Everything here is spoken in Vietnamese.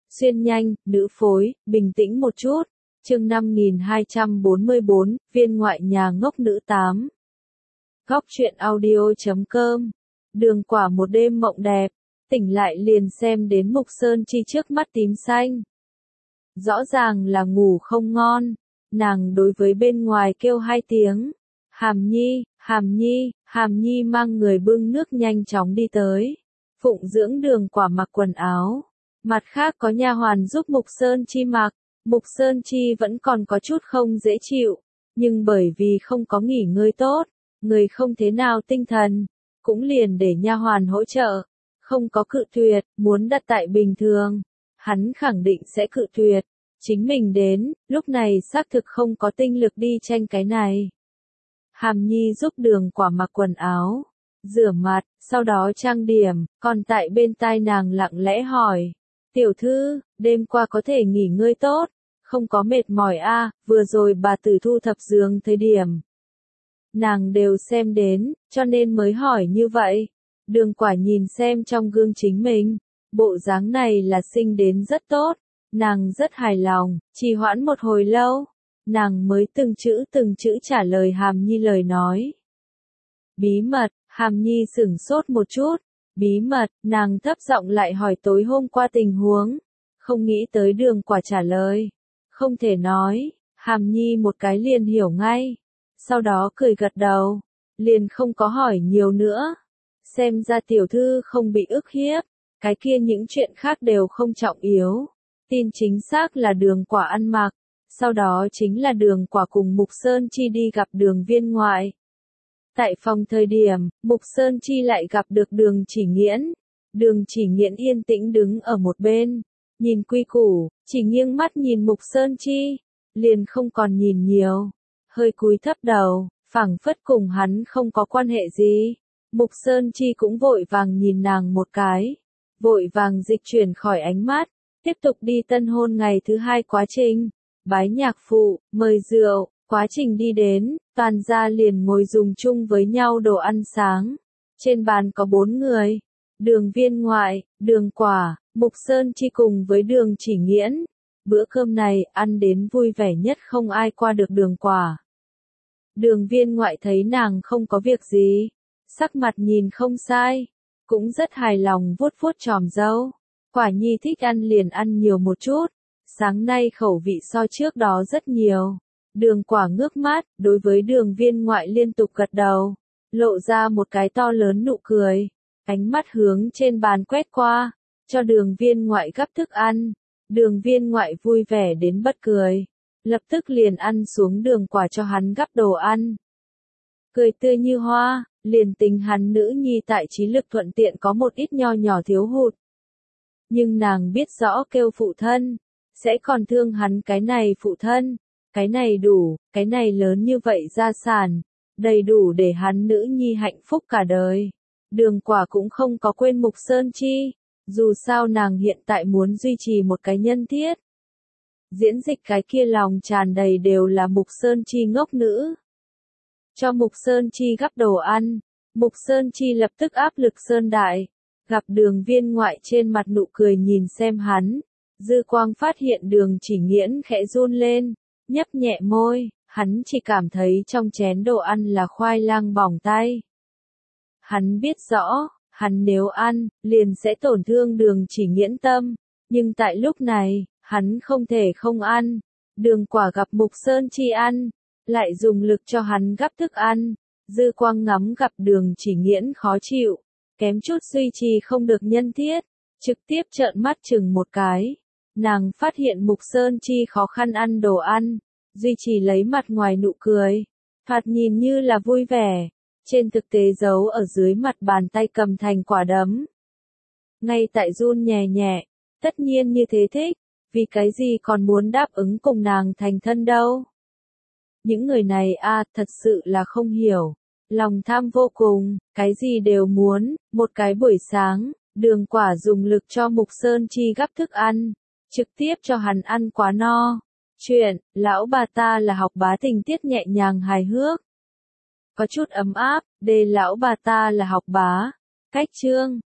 xuyên nhanh, nữ phối, bình tĩnh một chút. Chương 5244, viên ngoại nhà ngốc nữ 8. Góc truyện audio.com. Đường Quả một đêm mộng đẹp, tỉnh lại liền xem đến Mục Sơn Chi trước mắt tím xanh. Rõ ràng là ngủ không ngon, nàng đối với bên ngoài kêu 2 tiếng. Hàm Nhi, Hàm Nhi, Hàm Nhi mang người bưng nước nhanh chóng đi tới. Phụng dưỡng Đường Quả mặc quần áo. Mặt khác có nha hoàn giúp Mục Sơn Chi mặc. Mục Sơn Chi vẫn còn có chút không dễ chịu, nhưng bởi vì không có nghỉ ngơi tốt, người không thế nào tinh thần, cũng liền để nha hoàn hỗ trợ, không có cự tuyệt, muốn đặt tại bình thường, hắn khẳng định sẽ cự tuyệt, chính mình đến, lúc này xác thực không có tinh lực đi tranh cái này. Hàm Nhi giúp Đường Quả mặc quần áo, rửa mặt, sau đó trang điểm, còn tại bên tai nàng lặng lẽ hỏi. Tiểu thư, đêm qua có thể nghỉ ngơi tốt, không có mệt mỏi vừa rồi bà tử thu thập giường thời điểm. Nàng đều xem đến, cho nên mới hỏi như vậy. Đường Quả nhìn xem trong gương chính mình, bộ dáng này là sinh đến rất tốt, nàng rất hài lòng, trì hoãn một hồi lâu, nàng mới từng chữ trả lời Hàm Nhi lời nói. Bí mật, Hàm Nhi sửng sốt một chút. Bí mật, nàng thấp giọng lại hỏi tối hôm qua tình huống, không nghĩ tới Đường Quả trả lời. Không thể nói, Hàm Nhi một cái liền hiểu ngay, sau đó cười gật đầu, liền không có hỏi nhiều nữa. Xem ra tiểu thư không bị ức hiếp, cái kia những chuyện khác đều không trọng yếu. Tin chính xác là Đường Quả ăn mặc, sau đó chính là Đường Quả cùng Mục Sơn Chi đi gặp Đường Viên ngoại. Tại phòng thời điểm, Mục Sơn Chi lại gặp được Đường Chỉ Nghiễn. Đường Chỉ Nghiễn yên tĩnh đứng ở một bên, nhìn quy củ, chỉ nghiêng mắt nhìn Mục Sơn Chi, liền không còn nhìn nhiều, hơi cúi thấp đầu, phảng phất cùng hắn không có quan hệ gì. Mục Sơn Chi cũng vội vàng nhìn nàng một cái, vội vàng dịch chuyển khỏi ánh mắt, tiếp tục đi tân hôn ngày thứ 2 quá trình, bái nhạc phụ, mời rượu. Quá trình đi đến, toàn gia liền ngồi dùng chung với nhau đồ ăn sáng. Trên bàn có 4 người. Đường Viên ngoại, Đường Quả, Mục Sơn Chi cùng với Đường Chỉ Nghiễn. Bữa cơm này ăn đến vui vẻ nhất không ai qua được Đường Quả. Đường Viên ngoại thấy nàng không có việc gì, sắc mặt nhìn không sai, cũng rất hài lòng vuốt vuốt chòm râu. Quả nhi thích ăn liền ăn nhiều một chút, sáng nay khẩu vị so trước đó rất nhiều. Đường Quả ngước mắt, đối với Đường Viên ngoại liên tục gật đầu, lộ ra một cái to lớn nụ cười, ánh mắt hướng trên bàn quét qua, cho Đường Viên ngoại gắp thức ăn. Đường Viên ngoại vui vẻ đến bật cười, lập tức liền ăn xuống Đường Quả cho hắn gắp đồ ăn. Cười tươi như hoa, liền tình hắn nữ nhi tại trí lực thuận tiện có một ít nho nhỏ thiếu hụt. Nhưng nàng biết rõ kêu phụ thân, sẽ còn thương hắn cái này phụ thân. Cái này đủ, cái này lớn như vậy gia sản, đầy đủ để hắn nữ nhi hạnh phúc cả đời. Đường Quả cũng không có quên Mục Sơn Chi, dù sao nàng hiện tại muốn duy trì một cái nhân thiết. Diễn dịch cái kia lòng tràn đầy đều là Mục Sơn Chi ngốc nữ. Cho Mục Sơn Chi gắp đồ ăn, Mục Sơn Chi lập tức áp lực Sơn Đại, gặp Đường Viên ngoại trên mặt nụ cười nhìn xem hắn, dư quang phát hiện Đường Chỉ Nghiễn khẽ run lên. Nhấp nhẹ môi, hắn chỉ cảm thấy trong chén đồ ăn là khoai lang bỏng tay. Hắn biết rõ, hắn nếu ăn, liền sẽ tổn thương Đường Chỉ Nghiễn tâm, nhưng tại lúc này, hắn không thể không ăn. Đường Quả gặp Mục Sơn Chi ăn, lại dùng lực cho hắn gắp thức ăn, dư quang ngắm gặp Đường Chỉ Nghiễn khó chịu, kém chút duy trì không được nhân thiết, trực tiếp trợn mắt chừng một cái. Nàng phát hiện Mục Sơn Chi khó khăn ăn đồ ăn, duy trì lấy mặt ngoài nụ cười, thoạt nhìn như là vui vẻ, trên thực tế giấu ở dưới mặt bàn tay cầm thành quả đấm. Ngay tại run nhẹ nhẹ, tất nhiên như thế thích, vì cái gì còn muốn đáp ứng cùng nàng thành thân đâu. Những người này thật sự là không hiểu, lòng tham vô cùng, cái gì đều muốn. Một cái buổi sáng, Đường Quả dùng lực cho Mục Sơn Chi gắp thức ăn, trực tiếp cho hắn ăn quá no. Chuyện, lão bà ta là học bá tình tiết nhẹ nhàng hài hước. Có chút ấm áp, đề lão bà ta là học bá. Cách chương.